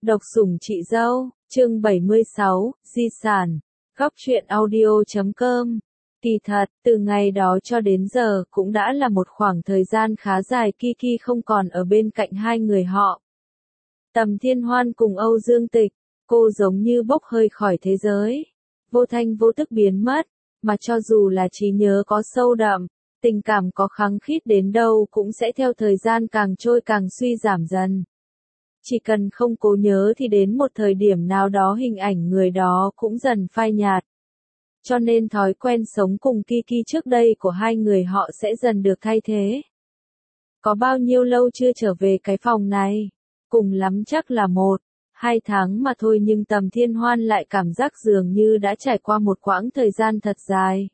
Độc sủng chị dâu, chương 76, di sản. Góc truyện audio.com. Kỳ thật, từ ngày đó cho đến giờ cũng đã là một khoảng thời gian khá dài Kiki không còn ở bên cạnh hai người họ. Tầm Thiên Hoan cùng Âu Dương Tịch, cô giống như bốc hơi khỏi thế giới. Vô thanh vô tức biến mất, mà cho dù là trí nhớ có sâu đậm, tình cảm có khăng khít đến đâu cũng sẽ theo thời gian càng trôi càng suy giảm dần. Chỉ cần không cố nhớ thì đến một thời điểm nào đó hình ảnh người đó cũng dần phai nhạt. Cho nên thói quen sống cùng Kiki trước đây của hai người họ sẽ dần được thay thế. Có bao nhiêu lâu chưa trở về cái phòng này? Cùng lắm chắc là 1-2 tháng mà thôi, nhưng Tầm Thiên Hoan lại cảm giác dường như đã trải qua một quãng thời gian thật dài.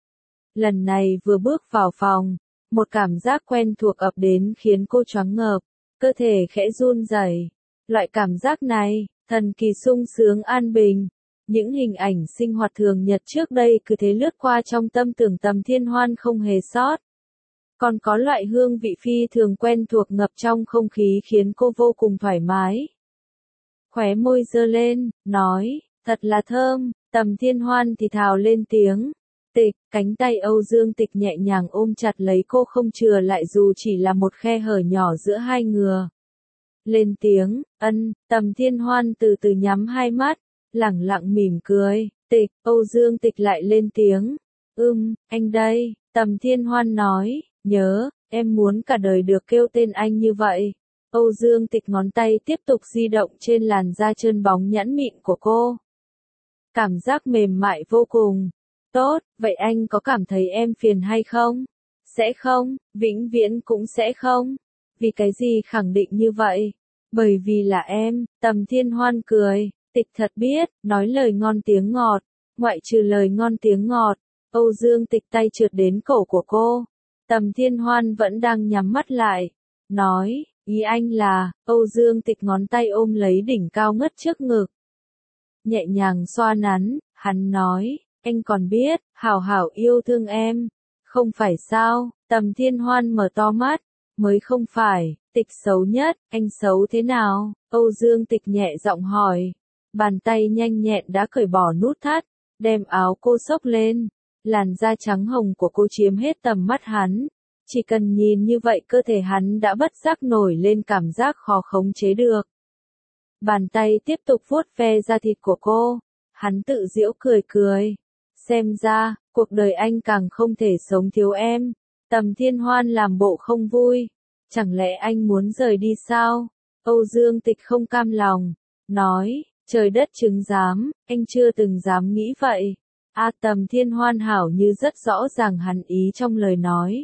Lần này vừa bước vào phòng, một cảm giác quen thuộc ập đến khiến cô choáng ngợp, cơ thể khẽ run rẩy. Loại cảm giác này, thần kỳ sung sướng an bình. Những hình ảnh sinh hoạt thường nhật trước đây cứ thế lướt qua trong tâm tưởng Tầm Thiên Hoan không hề sót. Còn có loại hương vị phi thường quen thuộc ngập trong không khí khiến cô vô cùng thoải mái. Khóe môi giơ lên, nói, thật là thơm. Tầm Thiên Hoan thì thào lên tiếng. Tịch, cánh tay Âu Dương Tịch nhẹ nhàng ôm chặt lấy cô không chừa lại dù chỉ là một khe hở nhỏ giữa hai người. Lên tiếng, ân. Tầm Thiên Hoan từ từ nhắm hai mắt, lẳng lặng mỉm cười. Tịch, Âu Dương Tịch lại lên tiếng. Anh đây. Tầm Thiên Hoan nói, nhớ, em muốn cả đời được kêu tên anh như vậy. Âu Dương Tịch ngón tay tiếp tục di động trên làn da trơn bóng nhẵn mịn của cô. Cảm giác mềm mại vô cùng. Tốt, vậy anh có cảm thấy em phiền hay không? Sẽ không, vĩnh viễn cũng sẽ không. Vì cái gì khẳng định như vậy? Bởi vì là em. Tầm Thiên Hoan cười. Tịch thật biết, nói lời ngon tiếng ngọt. Ngoại trừ lời ngon tiếng ngọt. Âu Dương Tịch tay trượt đến cổ của cô. Tầm Thiên Hoan vẫn đang nhắm mắt lại. Nói, ý anh là, Âu Dương Tịch ngón tay ôm lấy đỉnh cao ngất trước ngực. Nhẹ nhàng xoa nắn, hắn nói, anh còn biết, hảo hảo yêu thương em. Không phải sao? Tầm Thiên Hoan mở to mắt. Mới không phải, Tịch xấu nhất, anh xấu thế nào? Âu Dương Tịch nhẹ giọng hỏi. Bàn tay nhanh nhẹn đã cởi bỏ nút thắt, đem áo cô xốc lên. Làn da trắng hồng của cô chiếm hết tầm mắt hắn. Chỉ cần nhìn như vậy cơ thể hắn đã bất giác nổi lên cảm giác khó khống chế được. Bàn tay tiếp tục vuốt ve da thịt của cô. Hắn tự giễu cười cười. Xem ra, cuộc đời anh càng không thể sống thiếu em. Tầm Thiên Hoan làm bộ không vui. Chẳng lẽ anh muốn rời đi sao? Âu Dương Tịch không cam lòng. Nói, trời đất chứng giám, anh chưa từng dám nghĩ vậy. Tầm Thiên Hoan hảo như rất rõ ràng hắn ý trong lời nói.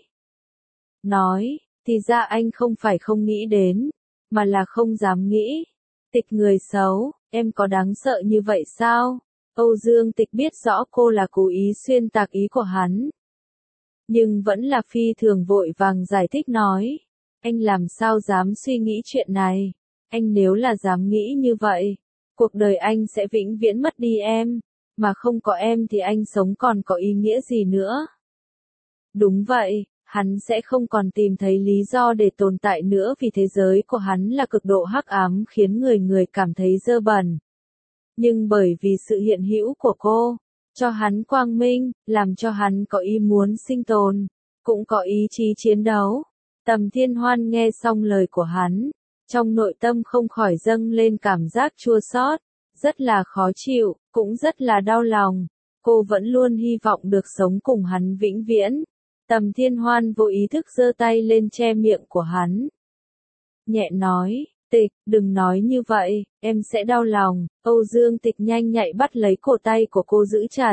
Nói, thì ra anh không phải không nghĩ đến, mà là không dám nghĩ. Tịch người xấu, em có đáng sợ như vậy sao? Âu Dương Tịch biết rõ cô là cố ý xuyên tạc ý của hắn. Nhưng vẫn là phi thường vội vàng giải thích nói. Anh làm sao dám suy nghĩ chuyện này? Anh nếu là dám nghĩ như vậy, cuộc đời anh sẽ vĩnh viễn mất đi em. Mà không có em thì anh sống còn có ý nghĩa gì nữa? Đúng vậy, hắn sẽ không còn tìm thấy lý do để tồn tại nữa vì thế giới của hắn là cực độ hắc ám khiến người người cảm thấy dơ bẩn. Nhưng bởi vì sự hiện hữu của cô, cho hắn quang minh, làm cho hắn có ý muốn sinh tồn, cũng có ý chí chiến đấu. Tầm Thiên Hoan nghe xong lời của hắn, trong nội tâm không khỏi dâng lên cảm giác chua xót. Rất là khó chịu, cũng rất là đau lòng. Cô vẫn luôn hy vọng được sống cùng hắn vĩnh viễn. Tầm Thiên Hoan vô ý thức giơ tay lên che miệng của hắn. Nhẹ nói, Tịch, đừng nói như vậy, em sẽ đau lòng. Âu Dương Tịch nhanh nhạy bắt lấy cổ tay của cô giữ chặt.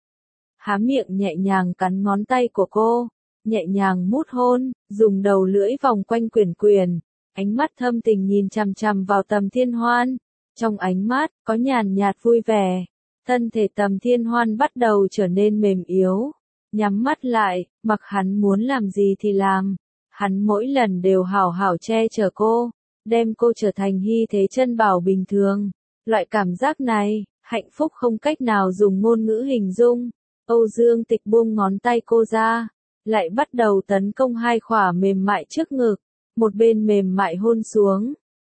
Há miệng nhẹ nhàng cắn ngón tay của cô, nhẹ nhàng mút hôn, dùng đầu lưỡi vòng quanh quyển quyển. Ánh mắt thâm tình nhìn chằm chằm vào Tầm Thiên Hoan. Trong ánh mắt, có nhàn nhạt vui vẻ. Thân thể Tầm Thiên Hoan bắt đầu trở nên mềm yếu. Nhắm mắt lại, mặc hắn muốn làm gì thì làm. Hắn mỗi lần đều hảo hảo che chở cô, đem cô trở thành hy thế chân bảo bình thường. Loại cảm giác này, hạnh phúc không cách nào dùng ngôn ngữ hình dung. Âu Dương Tịch buông ngón tay cô ra, lại bắt đầu tấn công hai khỏa mềm mại trước ngực. Một bên mềm mại hôn xuống,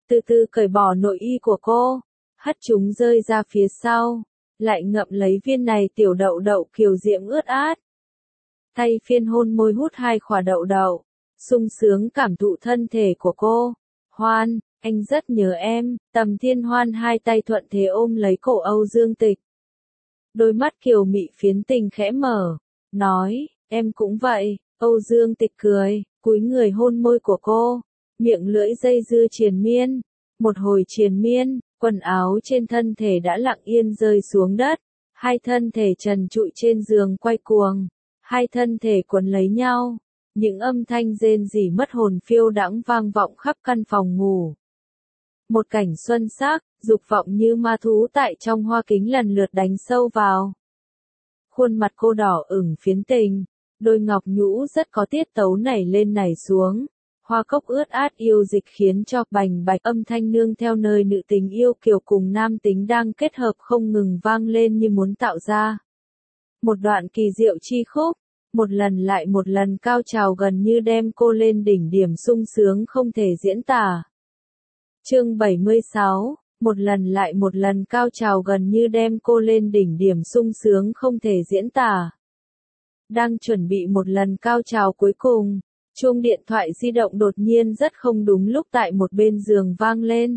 từ từ cởi bỏ nội y của cô, hất chúng rơi ra phía sau, lại ngậm lấy viên này tiểu đậu đậu kiều diễm ướt át. Tay phiên hôn môi hút hai khỏa đậu đậu, sung sướng cảm thụ thân thể của cô. Hoan, anh rất nhớ em. Tầm Thiên Hoan hai tay thuận thế ôm lấy cổ Âu Dương Tịch. Đôi mắt kiều mị phiến tình khẽ mở, nói, em cũng vậy. Âu Dương Tịch cười, cúi người hôn môi của cô, miệng lưỡi dây dưa triền miên. Một hồi triền miên, quần áo trên thân thể đã lặng yên rơi xuống đất, hai thân thể trần trụi trên giường quay cuồng, hai thân thể quấn lấy nhau, những âm thanh rên rỉ mất hồn phiêu đãng vang vọng khắp căn phòng ngủ. Một cảnh xuân sắc, dục vọng như ma thú tại trong hoa kính lần lượt đánh sâu vào. Khuôn mặt cô đỏ ửng phiến tình, đôi ngọc nhũ rất có tiết tấu nảy lên nảy xuống. Hoa cốc ướt át yêu dịch khiến cho bành bạch âm thanh nương theo nơi nữ tính yêu kiều cùng nam tính đang kết hợp không ngừng vang lên như muốn tạo ra một đoạn kỳ diệu chi khúc, một lần lại một lần cao trào gần như đem cô lên đỉnh điểm sung sướng không thể diễn tả. Chương 76, một lần lại một lần cao trào gần như đem cô lên đỉnh điểm sung sướng không thể diễn tả. Đang chuẩn bị một lần cao trào cuối cùng, chuông điện thoại di động đột nhiên rất không đúng lúc tại một bên giường vang lên.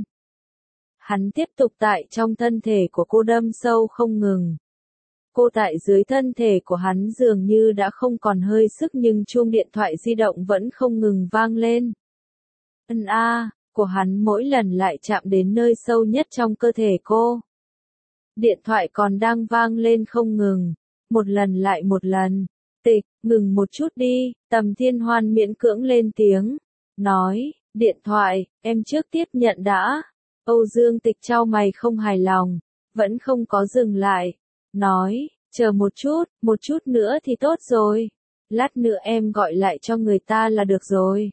Hắn tiếp tục tại trong thân thể của cô đâm sâu không ngừng. Cô tại dưới thân thể của hắn dường như đã không còn hơi sức nhưng chuông điện thoại di động vẫn không ngừng vang lên. Ân a, của hắn mỗi lần lại chạm đến nơi sâu nhất trong cơ thể cô. Điện thoại còn đang vang lên không ngừng, một lần lại một lần. Tịch, ngừng một chút đi. Tầm Thiên Hoan miễn cưỡng lên tiếng, nói, điện thoại, em trước tiếp nhận đã. Âu Dương Tịch chau mày không hài lòng, vẫn không có dừng lại, nói, chờ một chút nữa thì tốt rồi. Lát nữa em gọi lại cho người ta là được rồi.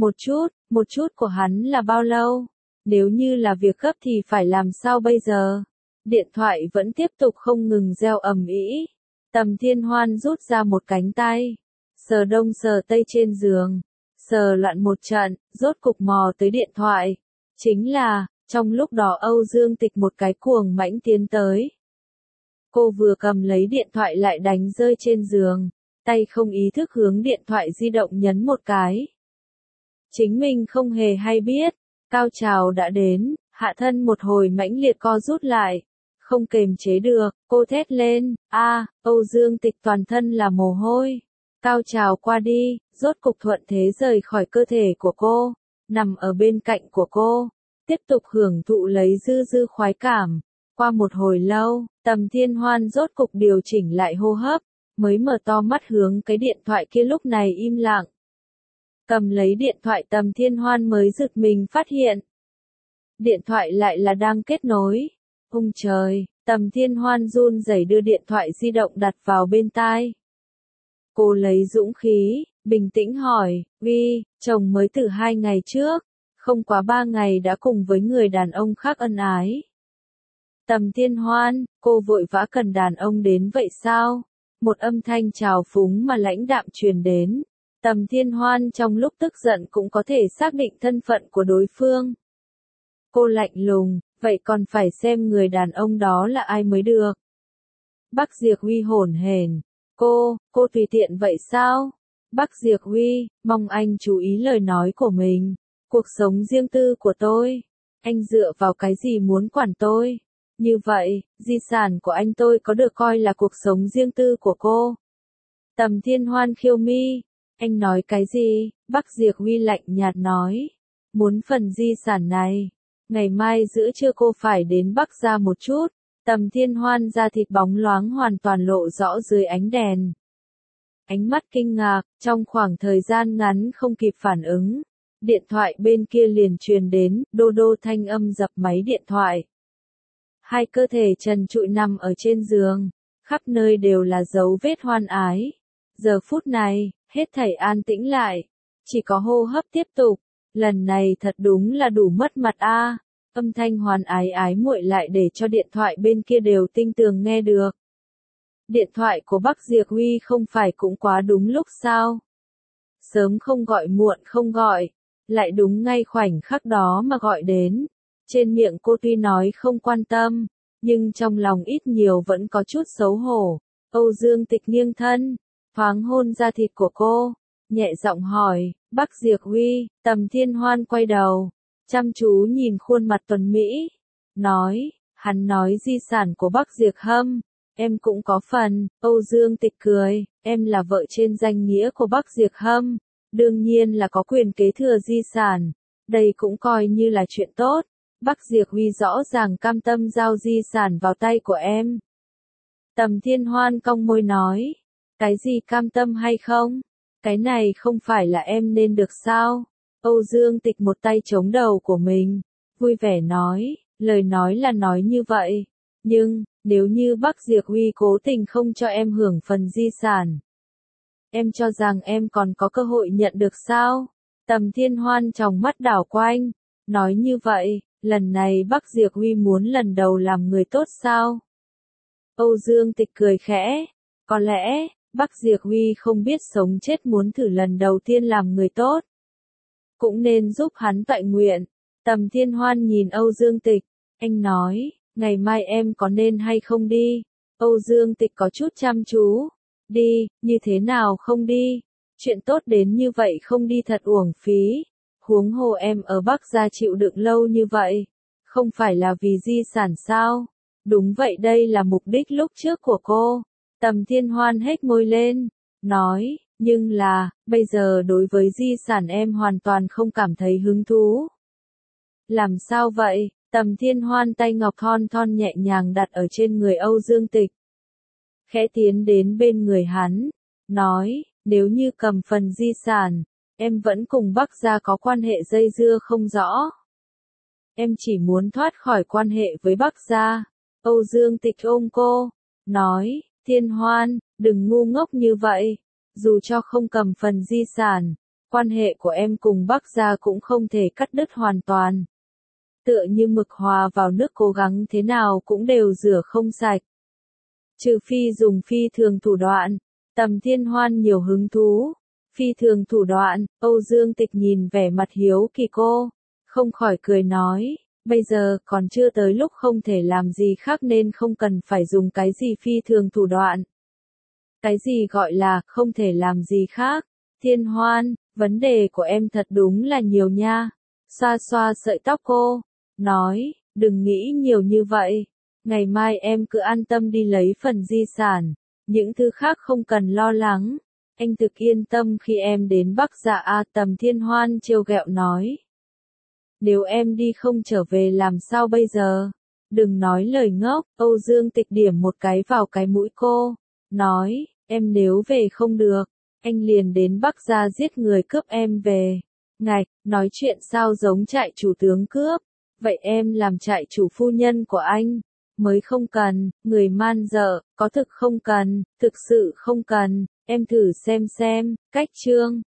Một chút của hắn là bao lâu? Nếu như là việc gấp thì phải làm sao bây giờ? Điện thoại vẫn tiếp tục không ngừng reo ầm ĩ. Tầm Thiên Hoan rút ra một cánh tay, sờ đông sờ tây trên giường, sờ loạn một trận, rốt cục mò tới điện thoại. Chính là, trong lúc đó Âu Dương Tịch một cái cuồng mãnh tiến tới. Cô vừa cầm lấy điện thoại lại đánh rơi trên giường, tay không ý thức hướng điện thoại di động nhấn một cái. Chính mình không hề hay biết, cao trào đã đến, hạ thân một hồi mãnh liệt co rút lại. Không kềm chế được, cô thét lên, Âu Dương Tịch toàn thân là mồ hôi. Cao trào qua đi, rốt cục thuận thế rời khỏi cơ thể của cô, nằm ở bên cạnh của cô, tiếp tục hưởng thụ lấy dư dư khoái cảm. Qua một hồi lâu, Tầm Thiên Hoan rốt cục điều chỉnh lại hô hấp, mới mở to mắt hướng cái điện thoại kia lúc này im lặng. Cầm lấy điện thoại Tầm Thiên Hoan mới giật mình phát hiện. Điện thoại lại là đang kết nối. Ôi trời, Tầm Thiên Hoan run rẩy đưa điện thoại di động đặt vào bên tai. Cô lấy dũng khí, bình tĩnh hỏi, Uy, chồng mới từ 2 ngày trước, không quá 3 ngày đã cùng với người đàn ông khác ân ái. Tầm Thiên Hoan, cô vội vã cần đàn ông đến vậy sao? Một âm thanh trào phúng mà lãnh đạm truyền đến. Tầm Thiên Hoan trong lúc tức giận cũng có thể xác định thân phận của đối phương. Cô lạnh lùng, vậy còn phải xem người đàn ông đó là ai mới được. Bắc Diệp Huy hổn hển, cô tùy tiện vậy sao? Bắc Diệp Huy, mong anh chú ý lời nói của mình. Cuộc sống riêng tư của tôi, anh dựa vào cái gì muốn quản tôi? Như vậy, di sản của anh tôi có được coi là cuộc sống riêng tư của cô? Tầm Thiên Hoan khiêu mi, anh nói cái gì? Bắc Diệp Huy lạnh nhạt nói, muốn phần di sản này. Ngày mai giữa trưa cô phải đến Bắc ra một chút. Tầm Thiên Hoan da thịt bóng loáng hoàn toàn lộ rõ dưới ánh đèn. Ánh mắt kinh ngạc, trong khoảng thời gian ngắn không kịp phản ứng. Điện thoại bên kia liền truyền đến, đô đô thanh âm dập máy điện thoại. Hai cơ thể trần trụi nằm ở trên giường, khắp nơi đều là dấu vết hoan ái. Giờ phút này, hết thảy an tĩnh lại, chỉ có hô hấp tiếp tục. Lần này thật đúng là đủ mất mặt a. Âm thanh hoan ái ái muội lại để cho điện thoại bên kia đều tinh tường nghe được. Điện thoại của Bắc Diệp Huy không phải cũng quá đúng lúc sao? Sớm không gọi muộn không gọi, lại đúng ngay khoảnh khắc đó mà gọi đến. Trên miệng cô tuy nói không quan tâm, nhưng trong lòng ít nhiều vẫn có chút xấu hổ. Âu Dương Tịch nghiêng thân, thoáng hôn da thịt của cô, nhẹ giọng hỏi, Bắc Diệp Huy. Tầm Thiên Hoan quay đầu, chăm chú nhìn khuôn mặt tuấn Mỹ, nói, hắn nói di sản của Bắc Diệp Hâm, em cũng có phần. Âu Dương Tịch cười, em là vợ trên danh nghĩa của Bắc Diệp Hâm, đương nhiên là có quyền kế thừa di sản, đây cũng coi như là chuyện tốt. Bắc Diệp Huy rõ ràng cam tâm giao di sản vào tay của em. Tầm Thiên Hoan cong môi nói, cái gì cam tâm hay không? Cái này không phải là em nên được sao? Âu Dương Tịch một tay chống đầu của mình, vui vẻ nói, lời nói là nói như vậy, nhưng, nếu như Bắc Diệp Huy cố tình không cho em hưởng phần di sản, em cho rằng em còn có cơ hội nhận được sao? Tầm Thiên Hoan tròng mắt đảo quanh, nói như vậy, lần này Bắc Diệp Huy muốn lần đầu làm người tốt sao? Âu Dương Tịch cười khẽ, có lẽ, Bắc Diệp Huy không biết sống chết muốn thử lần đầu tiên làm người tốt. Cũng nên giúp hắn tọa nguyện. Tầm Thiên Hoan nhìn Âu Dương Tịch, anh nói, ngày mai em có nên hay không đi? Âu Dương Tịch có chút chăm chú, đi, như thế nào không đi? Chuyện tốt đến như vậy không đi thật uổng phí. Huống hồ em ở Bắc gia chịu đựng lâu như vậy, không phải là vì di sản sao? Đúng vậy, đây là mục đích lúc trước của cô. Tầm Thiên Hoan hét môi lên, nói, nhưng là, bây giờ đối với di sản em hoàn toàn không cảm thấy hứng thú. Làm sao vậy? Tầm Thiên Hoan tay ngọc thon thon nhẹ nhàng đặt ở trên người Âu Dương Tịch. Khẽ tiến đến bên người hắn, nói, nếu như cầm phần di sản, em vẫn cùng Bắc gia có quan hệ dây dưa không rõ. Em chỉ muốn thoát khỏi quan hệ với Bắc gia. Âu Dương Tịch ôm cô, nói, Thiên Hoan, đừng ngu ngốc như vậy, dù cho không cầm phần di sản, quan hệ của em cùng Bắc gia cũng không thể cắt đứt hoàn toàn. Tựa như mực hòa vào nước cố gắng thế nào cũng đều rửa không sạch. Trừ phi dùng phi thường thủ đoạn. Tầm Thiên Hoan nhiều hứng thú. Phi thường thủ đoạn. Âu Dương Tịch nhìn vẻ mặt hiếu kỳ cô, không khỏi cười nói, bây giờ còn chưa tới lúc không thể làm gì khác nên không cần phải dùng cái gì phi thường thủ đoạn. Cái gì gọi là không thể làm gì khác? Thiên Hoan, vấn đề của em thật đúng là nhiều nha. Xoa xoa sợi tóc cô, nói, đừng nghĩ nhiều như vậy. Ngày mai em cứ an tâm đi lấy phần di sản, những thứ khác không cần lo lắng. Anh thực yên tâm khi em đến Bắc gia. Tầm Thiên Hoan trêu ghẹo nói. Nếu em đi không trở về làm sao bây giờ? Đừng nói lời ngốc. Âu Dương Tịch điểm một cái vào cái mũi cô, nói, em nếu về không được, anh liền đến Bắc gia giết người cướp em về. Ngạch, nói chuyện sao giống trại chủ tướng cướp? Vậy em làm trại chủ phu nhân của anh mới không cần. Người man dợ, có thực không cần, thực sự không cần. Em thử xem, cách chương